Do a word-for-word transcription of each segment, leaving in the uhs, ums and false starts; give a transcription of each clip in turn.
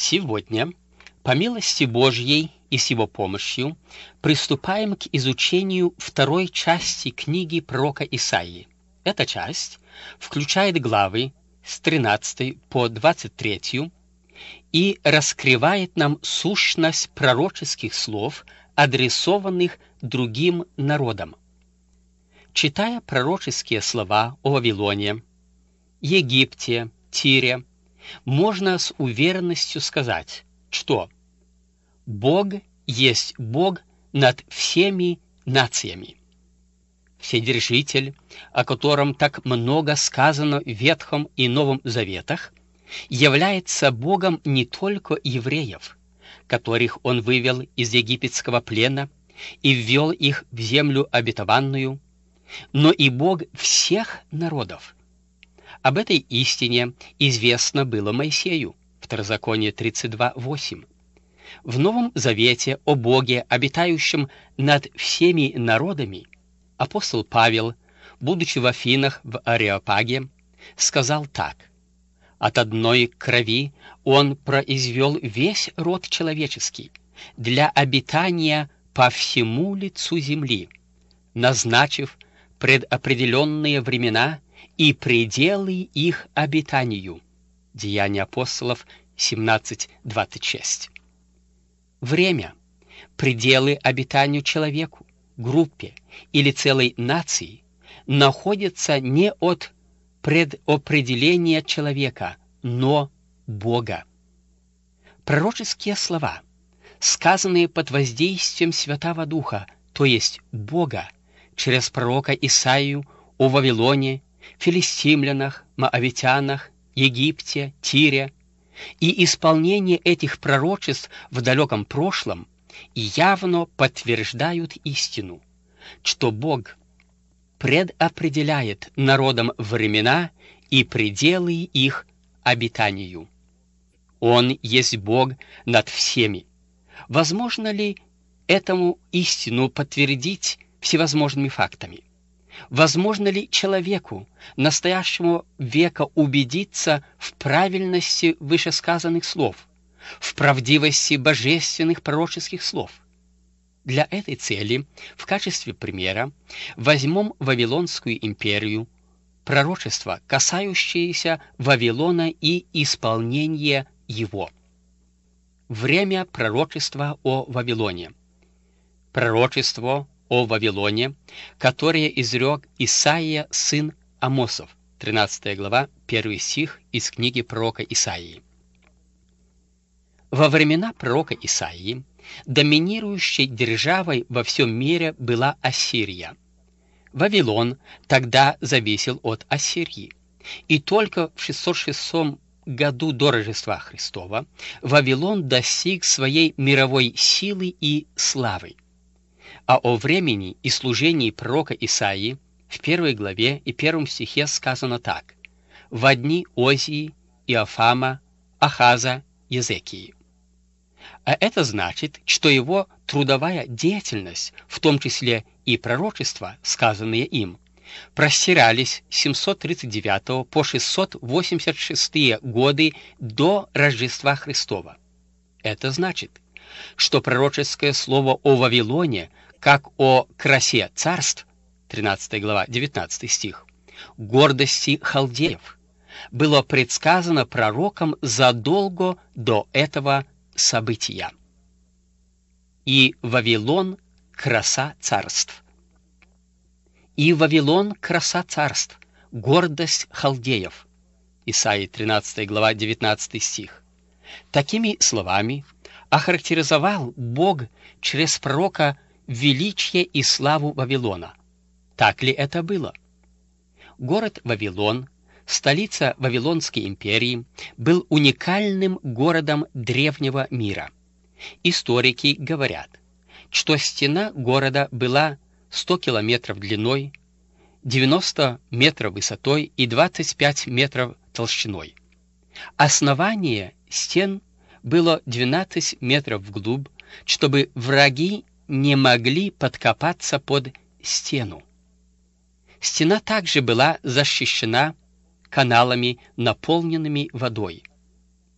Сегодня, по милости Божьей и с Его помощью, приступаем к изучению второй части книги пророка Исаии. Эта часть включает главы с тринадцатой по двадцать третью и раскрывает нам сущность пророческих слов, адресованных другим народам. Читая пророческие слова о Вавилоне, Египте, Тире, можно с уверенностью сказать, что Бог есть Бог над всеми нациями. Вседержитель, о котором так много сказано в Ветхом и Новом Заветах, является Богом не только евреев, которых Он вывел из египетского плена и ввел их в землю обетованную, но и Бог всех народов. Об этой истине известно было Моисею, Второзаконие тридцать два восемь. В Новом Завете о Боге, обитающем над всеми народами, апостол Павел, будучи в Афинах в Ареопаге, сказал так: «От одной крови Он произвел весь род человеческий для обитания по всему лицу земли, назначив предопределенные времена и пределы их обитанию». Деяния апостолов семнадцать двадцать шесть. Время, пределы обитанию человеку, группе или целой нации находятся не от предопределения человека, но Бога. Пророческие слова, сказанные под воздействием Святого Духа, то есть Бога, через пророка Исаию о Вавилоне, филистимлянах, моавитянах, Египте, Тире, и исполнение этих пророчеств в далеком прошлом явно подтверждают истину, что Бог предопределяет народам времена и пределы их обитанию. Он есть Бог над всеми. Возможно ли этому истину подтвердить всевозможными фактами? Возможно ли человеку настоящего века убедиться в правильности вышесказанных слов, в правдивости божественных пророческих слов? Для этой цели, в качестве примера, возьмем Вавилонскую империю, пророчества, касающиеся Вавилона и исполнения его. Время пророчества о Вавилоне. Пророчество о Вавилоне, которое изрек Исаия, сын Амосов, тринадцатая глава, первый стих из книги пророка Исаии. Во времена пророка Исаии доминирующей державой во всем мире была Ассирия. Вавилон тогда зависел от Ассирии, и только в шестьсот шестом году до Рождества Христова Вавилон достиг своей мировой силы и славы. А о времени и служении пророка Исаии в первой главе и первом стихе сказано так: «Во дни Озии, Иофама, Ахаза, Езекии». А это значит, что его трудовая деятельность, в том числе и пророчества, сказанные им, простирались с семьсот тридцать девятого по шестьсот восемьдесят шестые годы до Рождества Христова. Это значит, что пророческое слово о Вавилоне, как о красе царств, тринадцатая глава, девятнадцатый стих, гордости халдеев, было предсказано пророком задолго до этого события. И Вавилон — краса царств. И Вавилон — краса царств, гордость халдеев. Исаии тринадцатая глава, девятнадцатый стих. Такими словами охарактеризовал Бог через пророка величие и славу Вавилона. Так ли это было? Город Вавилон, столица Вавилонской империи, был уникальным городом древнего мира. Историки говорят, что стена города была сто километров длиной, девяносто метров высотой и двадцать пять метров толщиной. Основание стен было двенадцать метров вглубь, чтобы враги не могли подкопаться под стену. Стена также была защищена каналами, наполненными водой.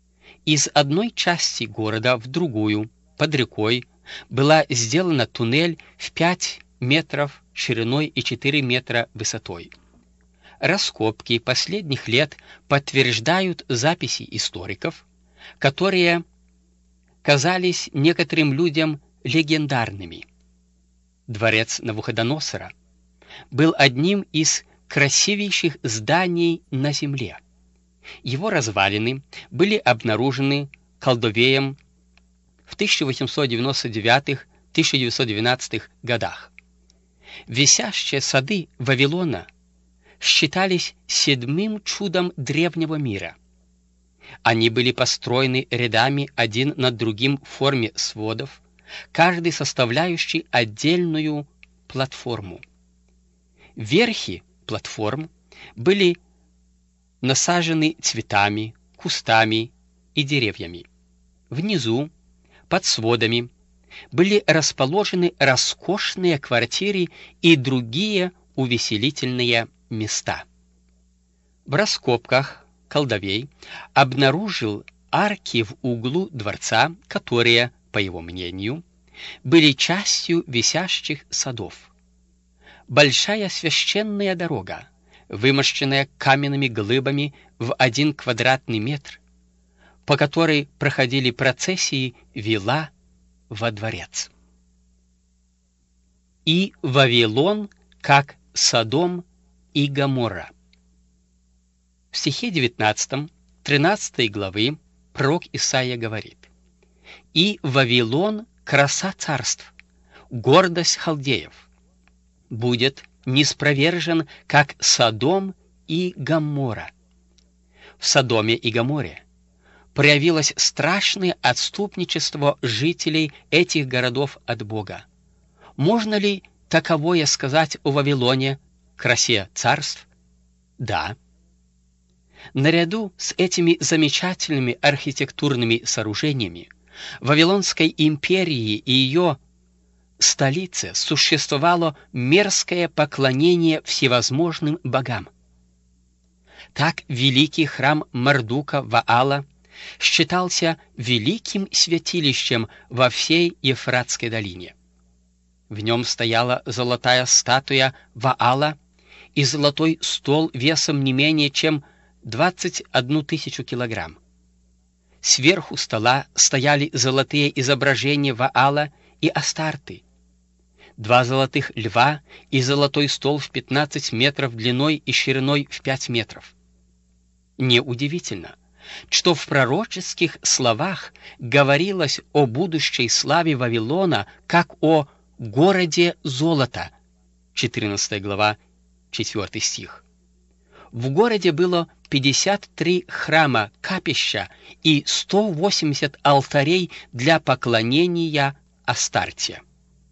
из одной части города в другую, под рекой, была сделана туннель в пять метров шириной и четыре метра высотой. Раскопки последних лет подтверждают записи историков, которые казались некоторым людям легендарными. Дворец Навуходоносора был одним из красивейших зданий на земле. Его развалины были обнаружены Колдовеем в тысяча восемьсот девяносто девятом — тысяча девятьсот двенадцатом годах. Висящие сады Вавилона считались седьмым чудом древнего мира. Они были построены рядами один над другим в форме сводов, каждый составляющий отдельную платформу. Верхи платформ были насажены цветами, кустами и деревьями. Внизу, под сводами, были расположены роскошные квартиры и другие увеселительные места. В раскопках Колдовей обнаружил арки в углу дворца, которые, по его мнению, были частью висящих садов. Большая священная дорога, вымощенная каменными глыбами в один квадратный метр, по которой проходили процессии, вела во дворец. И Вавилон, как Содом и Гоморра. В стихе девятнадцатом, тринадцатой главы пророк Исаия говорит: «И Вавилон, краса царств, гордость халдеев, будет ниспровержен, как Содом и Гоморра». В Содоме и Гоморре проявилось страшное отступничество жителей этих городов от Бога. Можно ли таковое сказать о Вавилоне, красе царств? Да. Наряду с этими замечательными архитектурными сооружениями Вавилонской империи и ее столице существовало мерзкое поклонение всевозможным богам. Так великий храм Мардука Ваала считался великим святилищем во всей Ефратской долине. В нем стояла золотая статуя Ваала и золотой стол весом не менее чем двадцать одну тысячу килограмм. Сверху стола стояли золотые изображения Ваала и Астарты, два золотых льва и золотой стол в пятнадцать метров длиной и шириной в пять метров. Неудивительно, что в пророческих словах говорилось о будущей славе Вавилона как о городе золота, четырнадцатая глава, четвёртый стих. В городе было пятьдесят три храма, капища и сто восемьдесят алтарей для поклонения Астарте.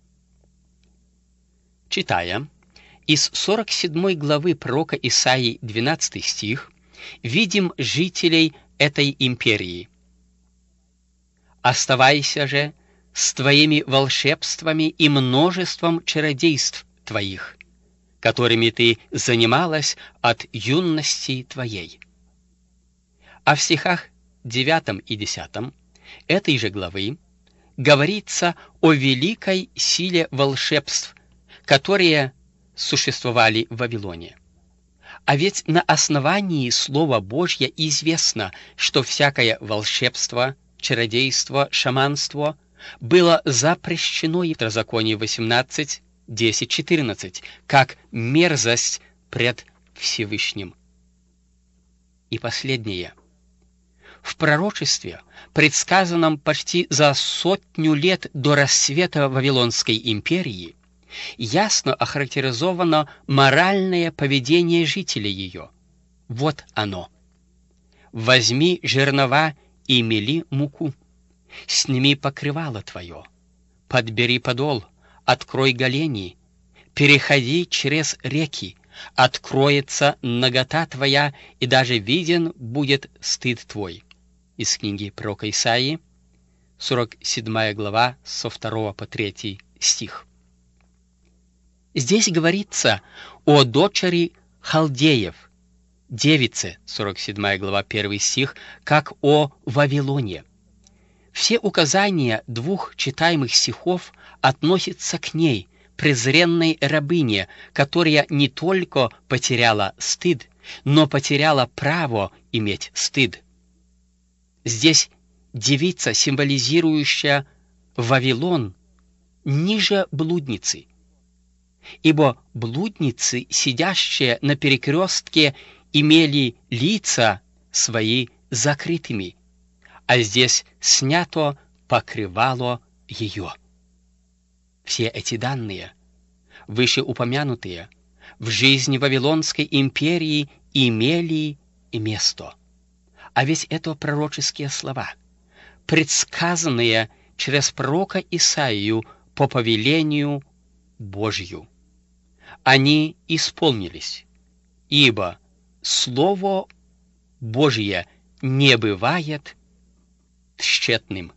Читая из сорок седьмой главы пророка Исаии, двенадцатый стих, видим жителей этой империи. «Оставайся же с твоими волшебствами и множеством чародейств твоих, которыми ты занималась от юности твоей». А в стихах девятом и десятом этой же главы говорится о великой силе волшебств, которые существовали в Вавилоне. А ведь на основании Слова Божья известно, что всякое волшебство, чародейство, шаманство было запрещено в Второзаконии восемнадцать, десять, четырнадцать, как мерзость пред Всевышним. И последнее. В пророчестве, предсказанном почти за сотню лет до расцвета Вавилонской империи, ясно охарактеризовано моральное поведение жителей ее. Вот оно. «Возьми жернова и мели муку, сними покрывало твое, подбери подол, открой голени, переходи через реки, откроется нагота твоя, и даже виден будет стыд твой». Из книги пророка Исаии, сорок седьмая глава, со второго по третий стих. Здесь говорится о дочери халдеев, девице, сорок седьмая глава, первый стих, как о Вавилоне. Все указания двух читаемых стихов относятся к ней, презренной рабыне, которая не только потеряла стыд, но потеряла право иметь стыд. Здесь девица, символизирующая Вавилон, ниже блудницы, ибо блудницы, сидящие на перекрестке, имели лица свои закрытыми, а здесь снято покрывало ее. Все эти данные, вышеупомянутые, в жизни Вавилонской империи имели место. А ведь это пророческие слова, предсказанные через пророка Исаию по повелению Божью. Они исполнились, ибо Слово Божье не бывает тщетным.